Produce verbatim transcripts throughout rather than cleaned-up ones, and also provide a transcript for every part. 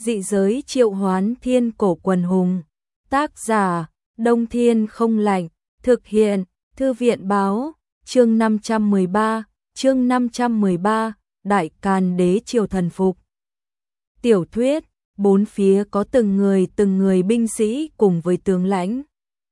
Dị giới triệu hoán thiên cổ quần hùng. Tác giả, Đông Thiên không lạnh. Thực hiện, Thư viện báo. Chương năm trăm mười ba, chương năm trăm mười ba, Đại Càn Đế triều thần phục. Tiểu thuyết, bốn phía có từng người từng người binh sĩ cùng với tướng lãnh.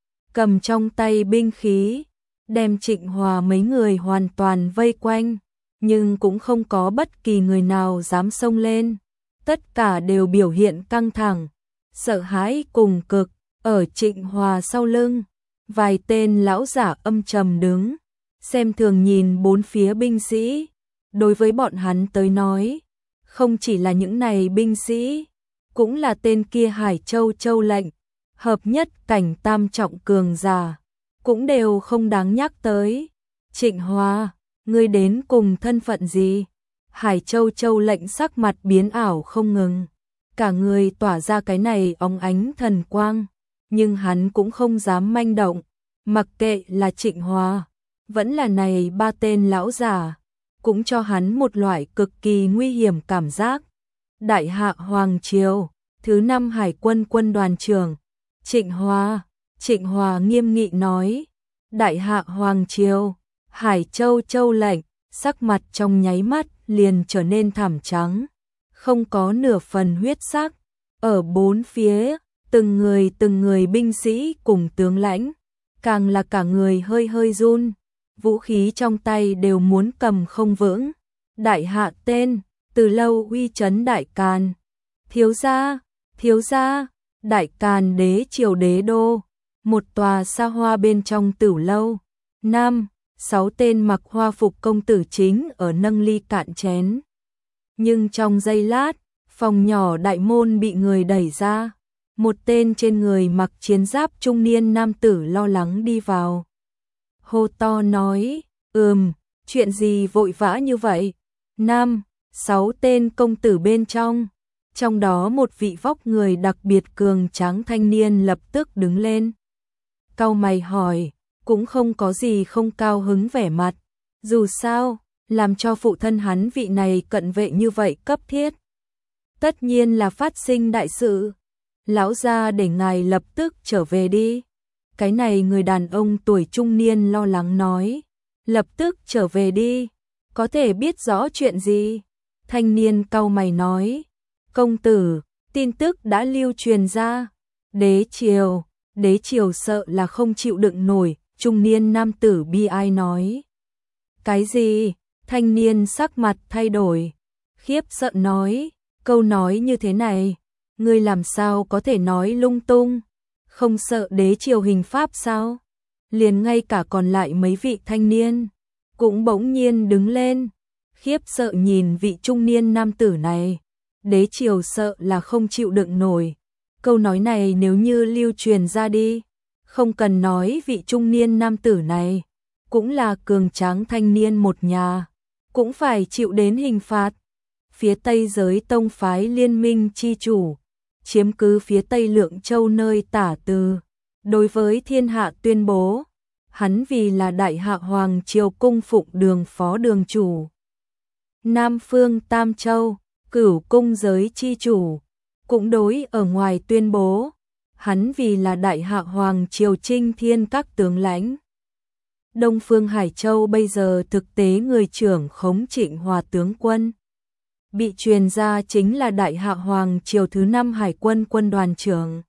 Cầm trong tay binh khí, đem Trịnh Hòa mấy người hoàn toàn vây quanh, nhưng cũng không có bất kỳ người nào dám xông lên. Tất cả đều biểu hiện căng thẳng, sợ hãi cùng cực. Ở Trịnh Hòa sau lưng, vài tên lão giả âm trầm đứng, xem thường nhìn bốn phía binh sĩ. Đối với bọn hắn tới nói, không chỉ là những này binh sĩ, cũng là tên kia Hải Châu Châu lệnh, hợp nhất cảnh tam trọng cường giả, cũng đều không đáng nhắc tới. Trịnh Hòa, ngươi đến cùng thân phận gì? Hải Châu Châu lệnh sắc mặt biến ảo không ngừng, cả người tỏa ra cái này óng ánh thần quang, nhưng hắn cũng không dám manh động, mặc kệ là Trịnh Hòa, vẫn là này ba tên lão giả, cũng cho hắn một loại cực kỳ nguy hiểm cảm giác. Đại hạ Hoàng Triều, thứ năm Hải quân quân đoàn trưởng, Trịnh Hòa, Trịnh Hòa nghiêm nghị nói. Đại hạ Hoàng Triều, Hải Châu Châu lệnh, sắc mặt trong nháy mắt liền trở nên thảm trắng, không có nửa phần huyết sắc. Ở bốn phía, từng người từng người binh sĩ cùng tướng lãnh, càng là cả người hơi hơi run, vũ khí trong tay đều muốn cầm không vững. Đại hạ tên, từ lâu uy chấn Đại Càn. Thiếu gia, thiếu gia, Đại Càn Đế triều đế đô, một tòa xa hoa bên trong tử lâu. Năm, sáu tên mặc hoa phục công tử chính ở nâng ly cạn chén. Nhưng trong giây lát, phòng nhỏ đại môn bị người đẩy ra. Một tên trên người mặc chiến giáp trung niên nam tử lo lắng đi vào. Hô to nói, ừm, chuyện gì vội vã như vậy? Năm, sáu tên công tử bên trong. Trong đó một vị vóc người đặc biệt cường tráng thanh niên lập tức đứng lên. Cau mày hỏi, cũng không có gì không cao hứng vẻ mặt. Dù sao, làm cho phụ thân hắn vị này cận vệ như vậy cấp thiết. Tất nhiên là phát sinh đại sự. Lão gia để ngài lập tức trở về đi. Cái này người đàn ông tuổi trung niên lo lắng nói. Lập tức trở về đi. Có thể biết rõ chuyện gì? Thanh niên cau mày nói. Công tử, tin tức đã lưu truyền ra. Đế triều, đế triều sợ là không chịu đựng nổi. Trung niên nam tử bi ai nói. Cái gì? Thanh niên sắc mặt thay đổi. Khiếp sợ nói. Câu nói như thế này, ngươi làm sao có thể nói lung tung? Không sợ đế triều hình pháp sao? Liền ngay cả còn lại mấy vị thanh niên cũng bỗng nhiên đứng lên, khiếp sợ nhìn vị trung niên nam tử này. Đế triều sợ là không chịu đựng nổi. Câu nói này nếu như lưu truyền ra đi, không cần nói vị trung niên nam tử này, cũng là cường tráng thanh niên một nhà, cũng phải chịu đến hình phạt. Phía Tây giới tông phái liên minh chi chủ, chiếm cứ phía Tây Lượng Châu nơi tả từ, đối với thiên hạ tuyên bố, hắn vì là Đại hạ Hoàng Triều cung phụng đường phó đường chủ. Nam phương Tam Châu, cửu cung giới chi chủ, cũng đối ở ngoài tuyên bố, hắn vì là Đại hạ Hoàng Triều trinh thiên các tướng lãnh. Đông phương Hải Châu bây giờ thực tế người trưởng khống Trịnh Hòa tướng quân. Bị truyền ra chính là Đại hạ Hoàng Triều thứ năm Hải quân quân đoàn trưởng.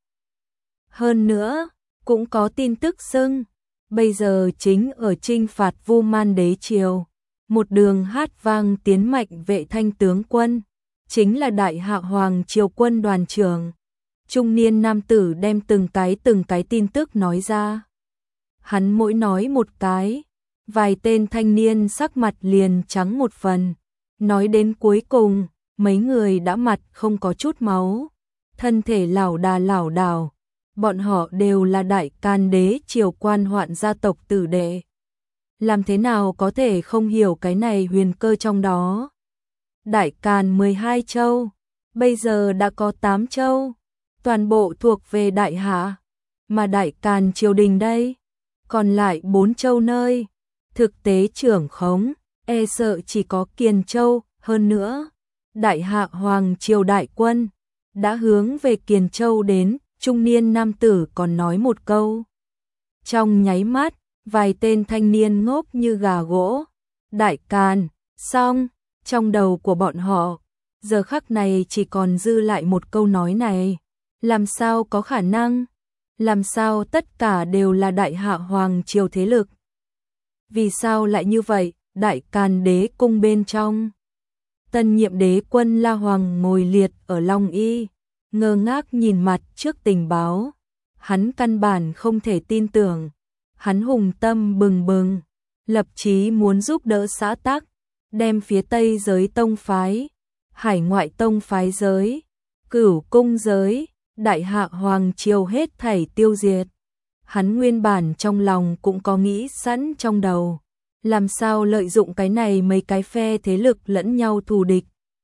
Hơn nữa, cũng có tin tức xưng, bây giờ chính ở chinh phạt Vu Man đế triều, một đường hát vang tiến mạnh vệ thanh tướng quân, chính là Đại hạ Hoàng Triều quân đoàn trưởng. Trung niên nam tử đem từng cái từng cái tin tức nói ra. Hắn mỗi nói một cái, vài tên thanh niên sắc mặt liền trắng một phần. Nói đến cuối cùng, mấy người đã mặt không có chút máu, thân thể lảo đà lảo đảo. Bọn họ đều là Đại Càn Đế triều quan hoạn gia tộc tử đệ. Làm thế nào có thể không hiểu cái này huyền cơ trong đó? Đại Càn mười hai châu, bây giờ đã có tám châu, toàn bộ thuộc về Đại hạ, mà Đại Càn triều đình đây, còn lại bốn châu nơi, thực tế trưởng khống, e sợ chỉ có Kiền Châu. Hơn nữa, Đại hạ Hoàng Triều đại quân, đã hướng về Kiền Châu đến, trung niên nam tử còn nói một câu. Trong nháy mắt, vài tên thanh niên ngốc như gà gỗ. Đại Càn, xong, trong đầu của bọn họ, giờ khắc này chỉ còn dư lại một câu nói này. Làm sao có khả năng? Làm sao tất cả đều là đại hạ hoàng triều thế lực? Vì sao lại như vậy? Đại Càn đế cung bên trong. Tân nhiệm đế quân La Hoàng ngồi liệt ở Long Y, ngơ ngác nhìn mặt trước tình báo. Hắn căn bản không thể tin tưởng. Hắn hùng tâm bừng bừng, lập chí muốn giúp đỡ xã tắc, đem phía Tây giới tông phái, hải ngoại tông phái giới, cửu cung giới, đại hạ hoàng triều hết thảy tiêu diệt. Hắn nguyên bản trong lòng cũng có nghĩ sẵn trong đầu, làm sao lợi dụng cái này mấy cái phe thế lực lẫn nhau thù địch,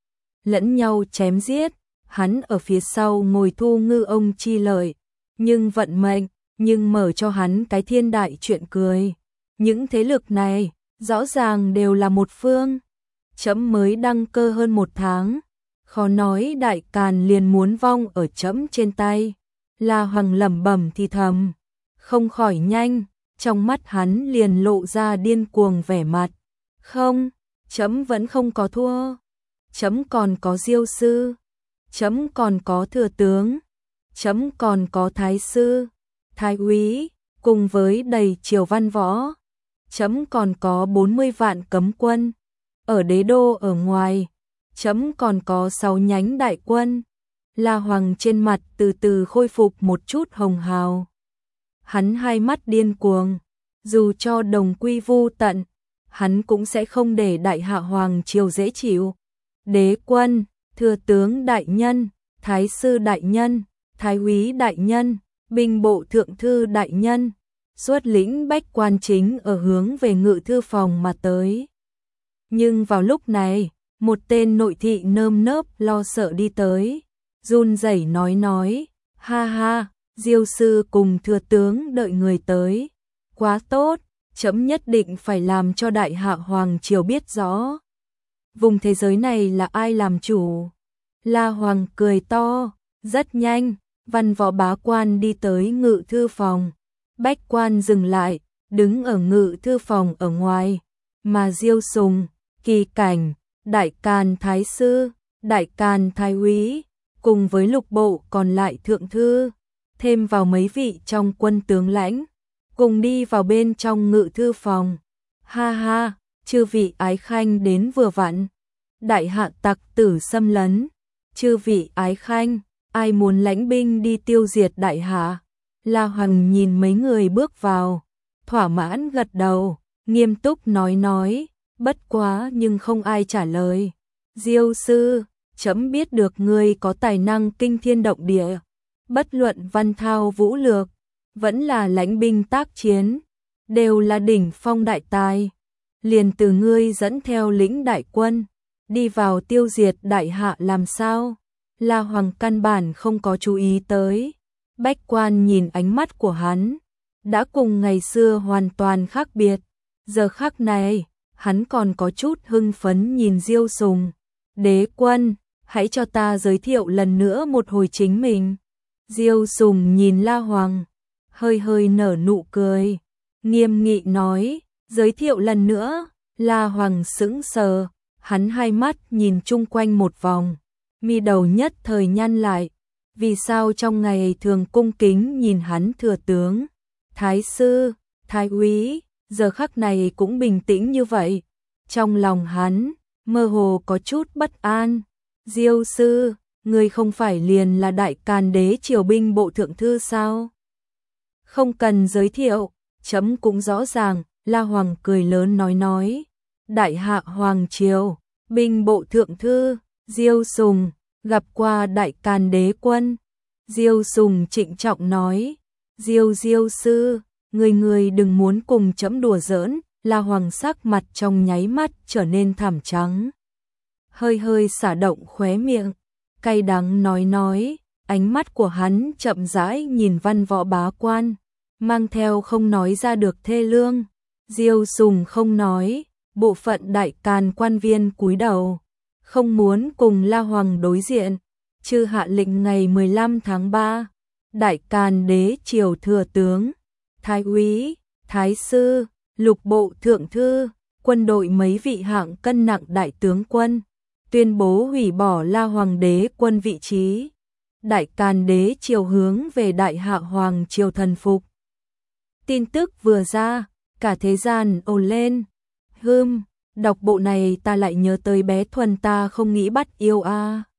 lẫn nhau chém giết, hắn ở phía sau ngồi thu ngư ông chi lợi, nhưng vận mệnh, nhưng mở cho hắn cái thiên đại chuyện cười. Những thế lực này, rõ ràng đều là một phương. Trẫm mới đăng cơ hơn một tháng, khó nói Đại Càn liền muốn vong ở trẫm trên tay. La Hoàng lẩm bẩm thì thầm, không khỏi nhanh, trong mắt hắn liền lộ ra điên cuồng vẻ mặt. Không, trẫm vẫn không có thua. Trẫm còn có Diêu sư, trẫm còn có thừa tướng, trẫm còn có thái sư, thái úy, cùng với đầy triều văn võ. Trẫm còn có bốn mươi vạn cấm quân. Ở đế đô ở ngoài, trẫm còn có sáu nhánh đại quân. La Hoàng trên mặt từ từ khôi phục một chút hồng hào. Hắn hai mắt điên cuồng, dù cho đồng quy vu tận, hắn cũng sẽ không để đại hạ hoàng triều dễ chịu. Đế quân, thừa tướng đại nhân, thái sư đại nhân, thái úy đại nhân, binh bộ thượng thư đại nhân, xuất lĩnh bách quan chính ở hướng về ngự thư phòng mà tới. Nhưng vào lúc này, một tên nội thị nơm nớp lo sợ đi tới, run rẩy nói nói, ha ha, Diêu sư cùng thừa tướng đợi người tới, quá tốt, trẫm nhất định phải làm cho đại hạ hoàng triều biết rõ. Vùng thế giới này là ai làm chủ? La Hoàng cười to, rất nhanh, văn võ bá quan đi tới ngự thư phòng. Bách quan dừng lại, đứng ở ngự thư phòng ở ngoài, mà Diêu Sùng, Kỳ Cảnh, Đại Càn thái sư, Đại Càn thái úy, cùng với lục bộ còn lại thượng thư, thêm vào mấy vị trong quân tướng lãnh, cùng đi vào bên trong ngự thư phòng. Ha ha, chư vị ái khanh đến vừa vặn. Đại hạ tặc tử xâm lấn, chư vị ái khanh, ai muốn lãnh binh đi tiêu diệt đại hạ? La Hoàng nhìn mấy người bước vào, thỏa mãn gật đầu, nghiêm túc nói nói, bất quá nhưng không ai trả lời. Diêu sư, trẫm biết được ngươi có tài năng kinh thiên động địa, bất luận văn thao vũ lược, vẫn là lãnh binh tác chiến, đều là đỉnh phong đại tài. Liền từ ngươi dẫn theo lĩnh đại quân, đi vào tiêu diệt đại hạ làm sao? La Hoàng căn bản không có chú ý tới. Bách quan nhìn ánh mắt của hắn, đã cùng ngày xưa hoàn toàn khác biệt. Giờ khắc này, hắn còn có chút hưng phấn nhìn Diêu Sùng. Đế quân, hãy cho ta giới thiệu lần nữa một hồi chính mình. Diêu Sùng nhìn La Hoàng, hơi hơi nở nụ cười, nghiêm nghị nói, giới thiệu lần nữa. La Hoàng sững sờ, hắn hai mắt nhìn chung quanh một vòng, mi đầu nhất thời nhăn lại. Vì sao trong ngày thường cung kính nhìn hắn thừa tướng, thái sư, thái úy, giờ khắc này cũng bình tĩnh như vậy? Trong lòng hắn, mơ hồ có chút bất an. Diêu sư, người không phải liền là Đại Càn đế triều binh bộ thượng thư sao? Không cần giới thiệu, chấm cũng rõ ràng. La Hoàng cười lớn nói nói, đại hạ hoàng triều, binh bộ thượng thư, Diêu Sùng, gặp qua Đại Càn đế quân. Diêu Sùng trịnh trọng nói, Diêu Diêu sư, người người đừng muốn cùng chấm đùa giỡn. La Hoàng sắc mặt trong nháy mắt trở nên thảm trắng, hơi hơi xả động khóe miệng, cay đắng nói nói, ánh mắt của hắn chậm rãi nhìn văn võ bá quan, mang theo không nói ra được thê lương. Diêu Sùng không nói, bộ phận Đại Càn quan viên cúi đầu, không muốn cùng La Hoàng đối diện. Chư hạ lệnh ngày mười lăm tháng ba, Đại Càn Đế triều thừa tướng, Thái úy, Thái sư, Lục bộ thượng thư, quân đội mấy vị hạng cân nặng đại tướng quân, tuyên bố hủy bỏ La Hoàng đế quân vị trí. Đại Càn Đế triều hướng về Đại Hạ Hoàng triều thần phục. Tin tức vừa ra, cả thế gian ồn lên. Hừm, đọc bộ này ta lại nhớ tới bé Thuần ta không nghĩ bắt yêu a. À.